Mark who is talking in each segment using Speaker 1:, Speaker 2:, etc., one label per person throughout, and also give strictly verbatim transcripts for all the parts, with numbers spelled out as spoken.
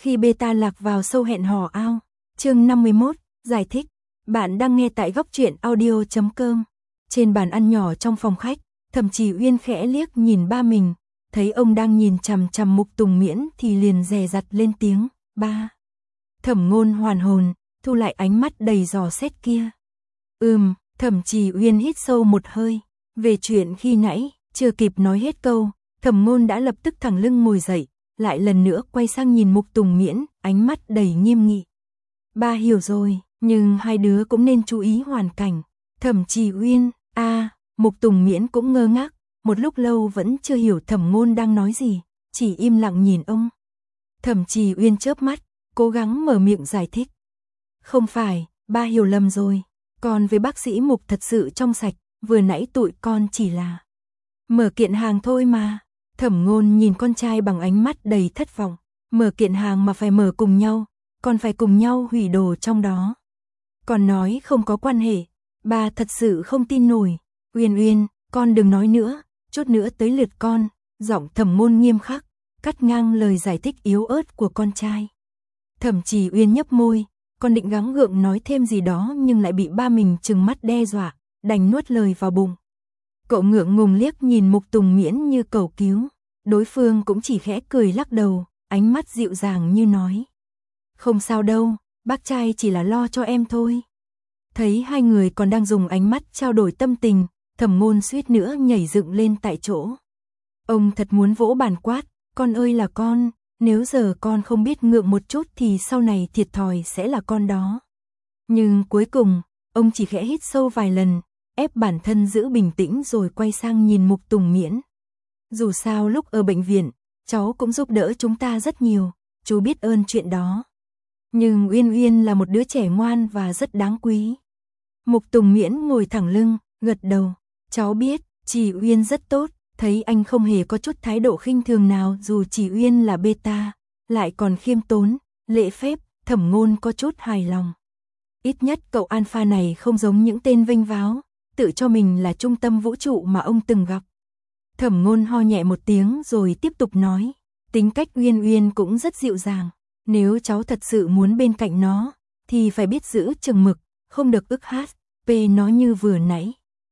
Speaker 1: Khi beta lạc vào sâu hẹn hò ao. Chương năm mươi mốt, giải thích. Bạn đang nghe tại góc truyện audio chấm com. Trên bàn ăn nhỏ trong phòng khách, Thẩm Trì Uyên khẽ liếc nhìn ba mình, thấy ông đang nhìn chằm chằm Mục Tùng Miễn thì liền dè dặt lên tiếng, "Ba." Thẩm Ngôn hoàn hồn, thu lại ánh mắt đầy dò xét kia. Ừm, Thẩm Trì Uyên hít sâu một hơi, về chuyện khi nãy, chưa kịp nói hết câu, Thẩm Ngôn đã lập tức thẳng lưng ngồi dậy, lại lần nữa quay sang nhìn Mục Tùng Miễn, ánh mắt đầy nghiêm nghị. "Ba hiểu rồi, nhưng hai đứa cũng nên chú ý hoàn cảnh." Thẩm Trì Uyên, a, à, Mục Tùng Miễn cũng ngơ ngác, một lúc lâu vẫn chưa hiểu Thẩm Ngôn đang nói gì, chỉ im lặng nhìn ông. Thẩm Trì Uyên chớp mắt, cố gắng mở miệng giải thích. "Không phải, ba hiểu lầm rồi, còn với bác sĩ Mục thật sự trong sạch, vừa nãy tụi con chỉ là mở kiện hàng thôi mà." Thẩm Ngôn nhìn con trai bằng ánh mắt đầy thất vọng, mở kiện hàng mà phải mở cùng nhau, còn phải cùng nhau hủy đồ trong đó. Còn nói không có quan hệ, ba thật sự không tin nổi. "Uyên Uyên, con đừng nói nữa, chút nữa tới lượt con." Giọng Thẩm Ngôn nghiêm khắc, cắt ngang lời giải thích yếu ớt của con trai. Thẩm Trì Uyên nhấp môi, con định gắng gượng nói thêm gì đó nhưng lại bị ba mình trừng mắt đe dọa, đành nuốt lời vào bụng. Cậu ngượng ngùng liếc nhìn Mục Tùng Miễn như cầu cứu, đối phương cũng chỉ khẽ cười lắc đầu, ánh mắt dịu dàng như nói. "Không sao đâu, bác trai chỉ là lo cho em thôi." Thấy hai người còn đang dùng ánh mắt trao đổi tâm tình, Thẩm Ngôn suýt nữa nhảy dựng lên tại chỗ. Ông thật muốn vỗ bàn quát, "Con ơi là con, nếu giờ con không biết ngượng một chút thì sau này thiệt thòi sẽ là con đó." Nhưng cuối cùng, ông chỉ khẽ hít sâu vài lần, ép bản thân giữ bình tĩnh rồi quay sang nhìn Mục Tùng Miễn. "Dù sao lúc ở bệnh viện, cháu cũng giúp đỡ chúng ta rất nhiều, chú biết ơn chuyện đó. Nhưng Uyên Uyên là một đứa trẻ ngoan và rất đáng quý." Mục Tùng Miễn ngồi thẳng lưng, gật đầu. "Cháu biết, Trì Uyên rất tốt." Thấy anh không hề có chút thái độ khinh thường nào dù Trì Uyên là beta, lại còn khiêm tốn, lễ phép, Thẩm Ngôn có chút hài lòng. Ít nhất cậu alpha này không giống những tên vênh váo, tự cho mình là trung tâm vũ trụ mà ông từng gặp. Thẩm Ngôn ho nhẹ một tiếng rồi tiếp tục nói, "Tính cách Uyên Uyên cũng rất dịu dàng, nếu cháu thật sự muốn bên cạnh nó, thì phải biết giữ chừng mực, không được ức hát về nó như vừa nãy.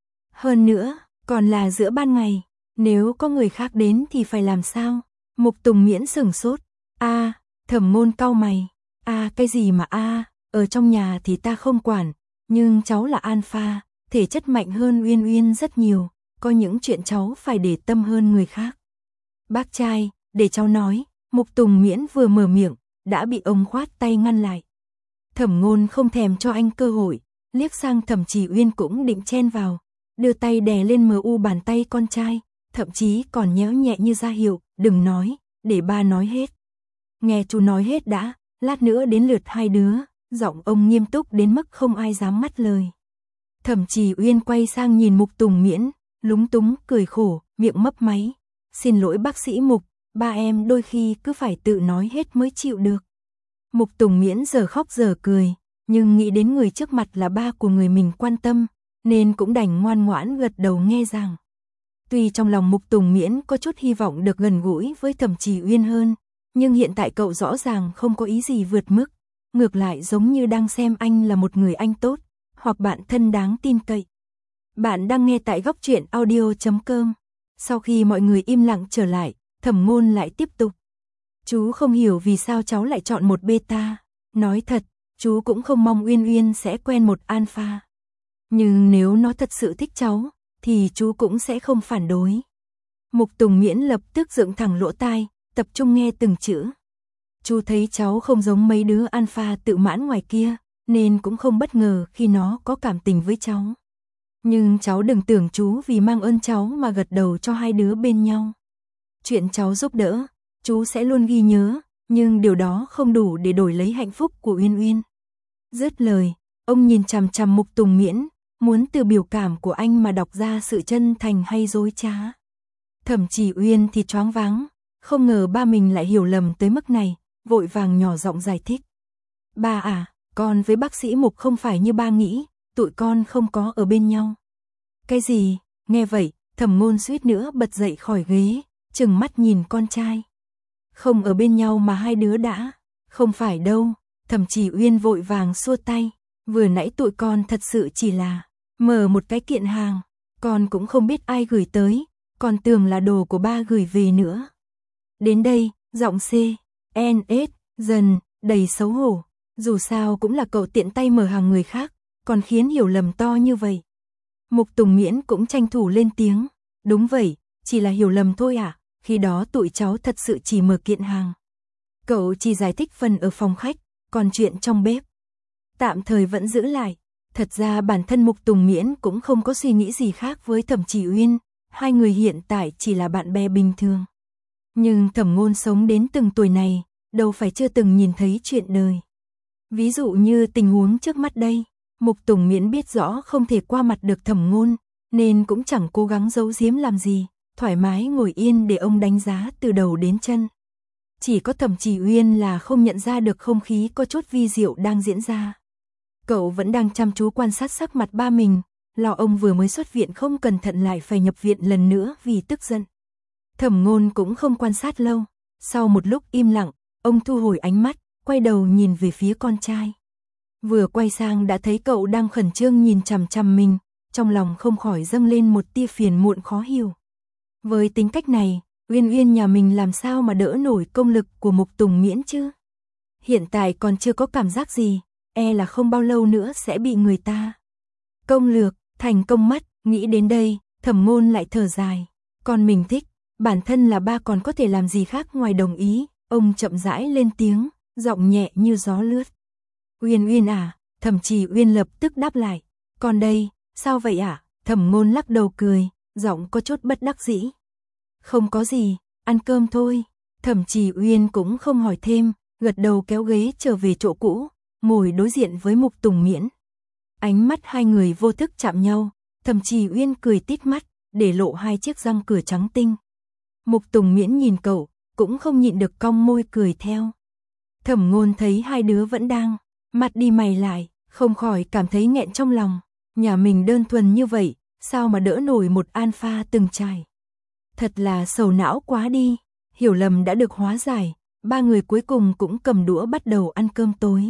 Speaker 1: Hơn nữa, còn là giữa ban ngày, nếu có người khác đến thì phải làm sao?" Mục Tùng Miễn sửng sốt. "A." Thẩm Ngôn cau mày. "A cái gì mà a, ở trong nhà thì ta không quản, nhưng cháu là alpha, thể chất mạnh hơn Uyên Uyên rất nhiều, có những chuyện cháu phải để tâm hơn người khác." "Bác trai, để cháu nói." Mục Tùng Miễn vừa mở miệng, đã bị ông khoát tay ngăn lại. Thẩm Ngôn không thèm cho anh cơ hội, liếc sang Thẩm Trì Uyên cũng định chen vào, đưa tay đè lên mờ u bàn tay con trai, thậm chí còn nhéo nhẹ như ra hiệu, "Đừng nói, để ba nói hết." "Nghe chú nói hết đã, lát nữa đến lượt hai đứa." Giọng ông nghiêm túc đến mức không ai dám ngắt lời. Thẩm Trì Uyên quay sang nhìn Mục Tùng Miễn, lúng túng cười khổ, miệng mấp máy. "Xin lỗi bác sĩ Mục, ba em đôi khi cứ phải tự nói hết mới chịu được." Mục Tùng Miễn giờ khóc giờ cười, nhưng nghĩ đến người trước mặt là ba của người mình quan tâm, nên cũng đành ngoan ngoãn gật đầu nghe rằng. Tuy trong lòng Mục Tùng Miễn có chút hy vọng được gần gũi với Thẩm Trì Uyên hơn, nhưng hiện tại cậu rõ ràng không có ý gì vượt mức, ngược lại giống như đang xem anh là một người anh tốt, hoặc bạn thân đáng tin cậy. Bạn đang nghe tại góc truyện audio chấm com. Sau khi mọi người im lặng trở lại, Thẩm Ngôn lại tiếp tục. "Chú không hiểu vì sao cháu lại chọn một beta. Nói thật, chú cũng không mong Uyên Uyên sẽ quen một alpha. Nhưng nếu nó thật sự thích cháu, thì chú cũng sẽ không phản đối." Mục Tùng Miễn lập tức dựng thẳng lỗ tai, tập trung nghe từng chữ. "Chú thấy cháu không giống mấy đứa alpha tự mãn ngoài kia, nên cũng không bất ngờ khi nó có cảm tình với cháu. Nhưng cháu đừng tưởng chú vì mang ơn cháu mà gật đầu cho hai đứa bên nhau. Chuyện cháu giúp đỡ, chú sẽ luôn ghi nhớ, nhưng điều đó không đủ để đổi lấy hạnh phúc của Uyên Uyên." Dứt lời, ông nhìn chằm chằm Mục Tùng Miễn, muốn từ biểu cảm của anh mà đọc ra sự chân thành hay dối trá. Thẩm Trì Uyên thì choáng váng, không ngờ ba mình lại hiểu lầm tới mức này, vội vàng nhỏ giọng giải thích. "Ba à, con với bác sĩ Mục không phải như ba nghĩ, tụi con không có ở bên nhau." "Cái gì?" Nghe vậy, Thẩm Ngôn suýt nữa bật dậy khỏi ghế, trừng mắt nhìn con trai. "Không ở bên nhau mà hai đứa đã Không phải đâu, Thẩm Trì Uyên vội vàng xua tay, vừa nãy tụi con thật sự chỉ là mở một cái kiện hàng, con cũng không biết ai gửi tới, con tưởng là đồ của ba gửi về nữa. Đến đây, giọng C, N, S, dần, đầy xấu hổ, dù sao cũng là cậu tiện tay mở hàng người khác, còn khiến hiểu lầm to như vậy. Mục Tùng Miễn cũng tranh thủ lên tiếng, đúng vậy, chỉ là hiểu lầm thôi ạ, à? Khi đó tụi cháu thật sự chỉ mở kiện hàng. Cậu chỉ giải thích phần ở phòng khách, còn chuyện trong bếp tạm thời vẫn giữ lại. Thật ra bản thân Mục Tùng Miễn cũng không có suy nghĩ gì khác với Thẩm Trì Uyên, hai người hiện tại chỉ là bạn bè bình thường. Nhưng Thẩm Ngôn sống đến từng tuổi này, đâu phải chưa từng nhìn thấy chuyện đời. Ví dụ như tình huống trước mắt đây, Mục Tùng Miễn biết rõ không thể qua mặt được Thẩm Ngôn, nên cũng chẳng cố gắng giấu giếm làm gì, thoải mái ngồi yên để ông đánh giá từ đầu đến chân. Chỉ có Thẩm Trì Uyên là không nhận ra được không khí có chút vi diệu đang diễn ra. Cậu vẫn đang chăm chú quan sát sắc mặt ba mình, lo ông vừa mới xuất viện không cẩn thận lại phải nhập viện lần nữa vì tức giận. Thẩm Ngôn cũng không quan sát lâu, sau một lúc im lặng, ông thu hồi ánh mắt, quay đầu nhìn về phía con trai. Vừa quay sang đã thấy cậu đang khẩn trương nhìn chằm chằm mình, trong lòng không khỏi dâng lên một tia phiền muộn khó hiểu. Với tính cách này, Uyên Uyên nhà mình làm sao mà đỡ nổi công lực của Mục Tùng Miễn chứ? Hiện tại còn chưa có cảm giác gì, e là không bao lâu nữa sẽ bị người ta công lược, thành công mất. Nghĩ đến đây, Thẩm Ngôn lại thở dài. Con mình thích, bản thân là ba còn có thể làm gì khác ngoài đồng ý. Ông chậm rãi lên tiếng, giọng nhẹ như gió lướt. Uyên Uyên à, Thẩm Trì Uyên lập tức đáp lại. Con đây, sao vậy ạ? À? Thẩm Ngôn lắc đầu cười, giọng có chút bất đắc dĩ. Không có gì, ăn cơm thôi. Thẩm Trì Uyên cũng không hỏi thêm, gật đầu kéo ghế trở về chỗ cũ, ngồi đối diện với Mục Tùng Miễn. Ánh mắt hai người vô thức chạm nhau, Thẩm Trì Uyên cười tít mắt, để lộ hai chiếc răng cửa trắng tinh. Mục Tùng Miễn nhìn cậu, cũng không nhịn được cong môi cười theo. Thẩm Ngôn thấy hai đứa vẫn đang mặt đi mày lại, không khỏi cảm thấy nghẹn trong lòng. Nhà mình đơn thuần như vậy, sao mà đỡ nổi một alpha từng trải. Thật là sầu não quá đi. Hiểu lầm đã được hóa giải, ba người cuối cùng cũng cầm đũa bắt đầu ăn cơm tối.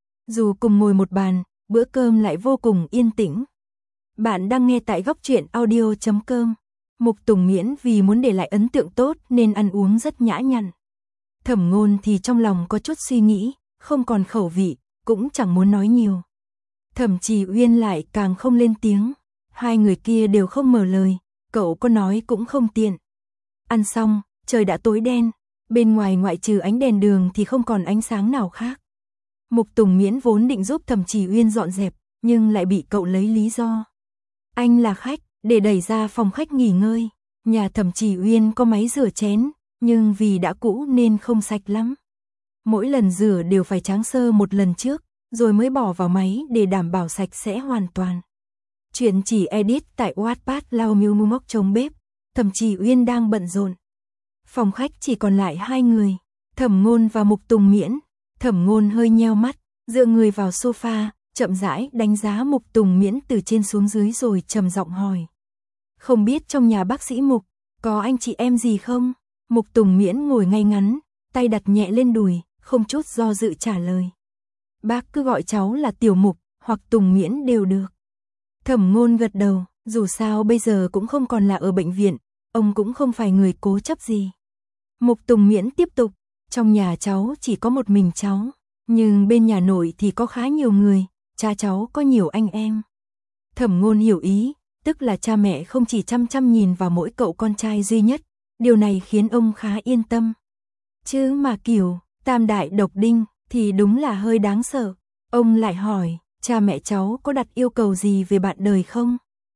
Speaker 1: Dù cùng ngồi một bàn, bữa cơm lại vô cùng yên tĩnh. Bạn đang nghe tại góc truyện audio chấm com. Mục Tùng Miễn vì muốn để lại ấn tượng tốt nên ăn uống rất nhã nhặn. Thẩm Ngôn thì trong lòng có chút suy nghĩ, không còn khẩu vị, cũng chẳng muốn nói nhiều. Thẩm Trì Uyên lại càng không lên tiếng. Hai người kia đều không mở lời, cậu có nói cũng không tiện. Ăn xong, trời đã tối đen, bên ngoài ngoại trừ ánh đèn đường thì không còn ánh sáng nào khác. Mục Tùng Miễn vốn định giúp Thẩm Trì Uyên dọn dẹp, nhưng lại bị cậu lấy lý do. Anh là khách, để đẩy ra phòng khách nghỉ ngơi. Nhà Thẩm Trì Uyên có máy rửa chén, nhưng vì đã cũ nên không sạch lắm. Mỗi lần rửa đều phải tráng sơ một lần trước, rồi mới bỏ vào máy để đảm bảo sạch sẽ hoàn toàn. Chuyện chỉ edit tại Wattpad Lao Miu Mu Mốc trong bếp. Thẩm Trì Uyên đang bận rộn. Phòng khách chỉ còn lại hai người, Thẩm Ngôn và Mục Tùng Miễn. Thẩm Ngôn hơi nheo mắt, dựa người vào sofa, chậm rãi đánh giá Mục Tùng Miễn từ trên xuống dưới rồi trầm giọng hỏi. Không biết trong nhà bác sĩ Mục, có anh chị em gì không? Mục Tùng Miễn ngồi ngay ngắn, tay đặt nhẹ lên đùi, không chút do dự trả lời. Bác cứ gọi cháu là Tiểu Mục, hoặc Tùng Miễn đều được. Thẩm Ngôn gật đầu, dù sao bây giờ cũng không còn là ở bệnh viện, ông cũng không phải người cố chấp gì. Mục Tùng Miễn tiếp tục, trong nhà cháu chỉ có một mình cháu, nhưng bên nhà nội thì có khá nhiều người, cha cháu có nhiều anh em. Thẩm Ngôn hiểu ý, tức là cha mẹ không chỉ chăm chăm nhìn vào mỗi cậu con trai duy nhất, điều này khiến ông khá yên tâm. Chứ mà kiểu tam đại độc đinh thì đúng là hơi đáng sợ. Ông lại hỏi, cha mẹ cháu có đặt yêu cầu gì về bạn đời không?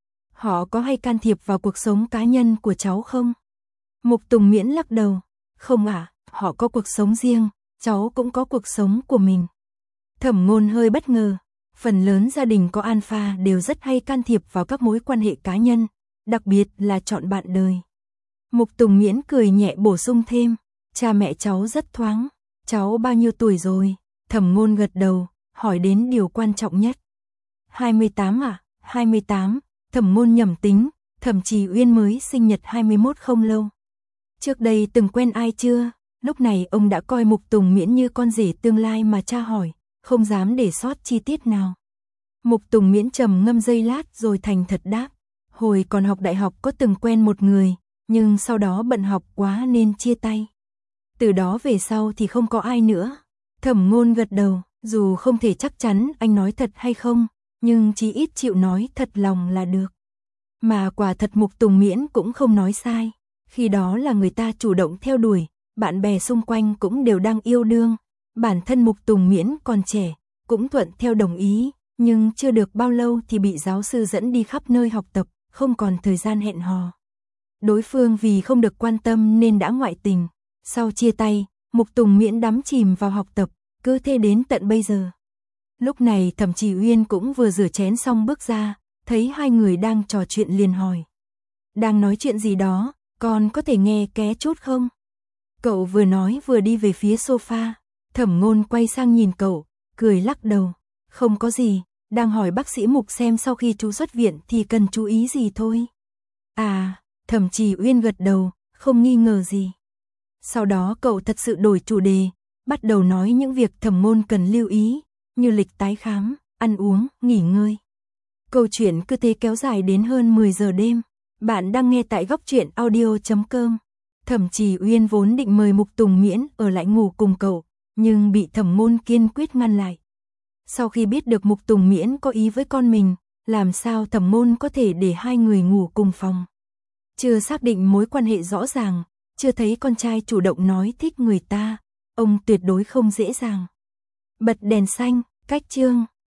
Speaker 1: Họ có hay can thiệp vào cuộc sống cá nhân của cháu không? Mục Tùng Miễn lắc đầu, không ạ, à, họ có cuộc sống riêng, cháu cũng có cuộc sống của mình. Thẩm Ngôn hơi bất ngờ, phần lớn gia đình có alpha đều rất hay can thiệp vào các mối quan hệ cá nhân, đặc biệt là chọn bạn đời. Mục Tùng Miễn cười nhẹ bổ sung thêm, cha mẹ cháu rất thoáng. Cháu bao nhiêu tuổi rồi? Thẩm Ngôn gật đầu, hỏi đến điều quan trọng nhất. hai mươi tám à? hai mươi tám, Thẩm Ngôn nhẩm tính, Thẩm Trì Uyên mới sinh nhật hai mươi mốt không lâu. Trước đây từng quen ai chưa? Lúc này ông đã coi Mục Tùng Miễn như con rể tương lai mà tra hỏi, không dám để sót chi tiết nào. Mục Tùng Miễn trầm ngâm giây lát rồi thành thật đáp, hồi còn học đại học có từng quen một người, nhưng sau đó bận học quá nên chia tay. Từ đó về sau thì không có ai nữa. Thẩm Ngôn gật đầu, dù không thể chắc chắn anh nói thật hay không, nhưng chí ít chịu nói thật lòng là được. Mà quả thật Mục Tùng Miễn cũng không nói sai, khi đó là người ta chủ động theo đuổi, bạn bè xung quanh cũng đều đang yêu đương, bản thân Mục Tùng Miễn còn trẻ, cũng thuận theo đồng ý, nhưng chưa được bao lâu thì bị giáo sư dẫn đi khắp nơi học tập, không còn thời gian hẹn hò. Đối phương vì không được quan tâm nên đã ngoại tình, sau chia tay, Mục Tùng Miễn đắm chìm vào học tập, cứ thế đến tận bây giờ. Lúc này Thẩm Trì Uyên cũng vừa rửa chén xong bước ra, thấy hai người đang trò chuyện liền hỏi. Đang nói chuyện gì đó, con có thể nghe ké chút không? Cậu vừa nói vừa đi về phía sofa, Thẩm Ngôn quay sang nhìn cậu, cười lắc đầu. Không có gì, đang hỏi bác sĩ Mục xem sau khi chú xuất viện thì cần chú ý gì thôi. À, Thẩm Trì Uyên gật đầu, không nghi ngờ gì. Sau đó cậu thật sự đổi chủ đề, bắt đầu nói những việc Thẩm Ngôn cần lưu ý, như lịch tái khám, ăn uống, nghỉ ngơi. Câu chuyện cứ thế kéo dài đến hơn mười giờ đêm. Bạn đang nghe tại góc truyện audio chấm com. Thẩm Trì Uyên vốn định mời Mục Tùng Miễn ở lại ngủ cùng cậu, nhưng bị Thẩm Ngôn kiên quyết ngăn lại. Sau khi biết được Mục Tùng Miễn có ý với con mình, làm sao Thẩm Ngôn có thể để hai người ngủ cùng phòng. Chưa xác định mối quan hệ rõ ràng, chưa thấy con trai chủ động nói thích người ta, ông tuyệt đối không dễ dàng. Bật đèn xanh, cách chương.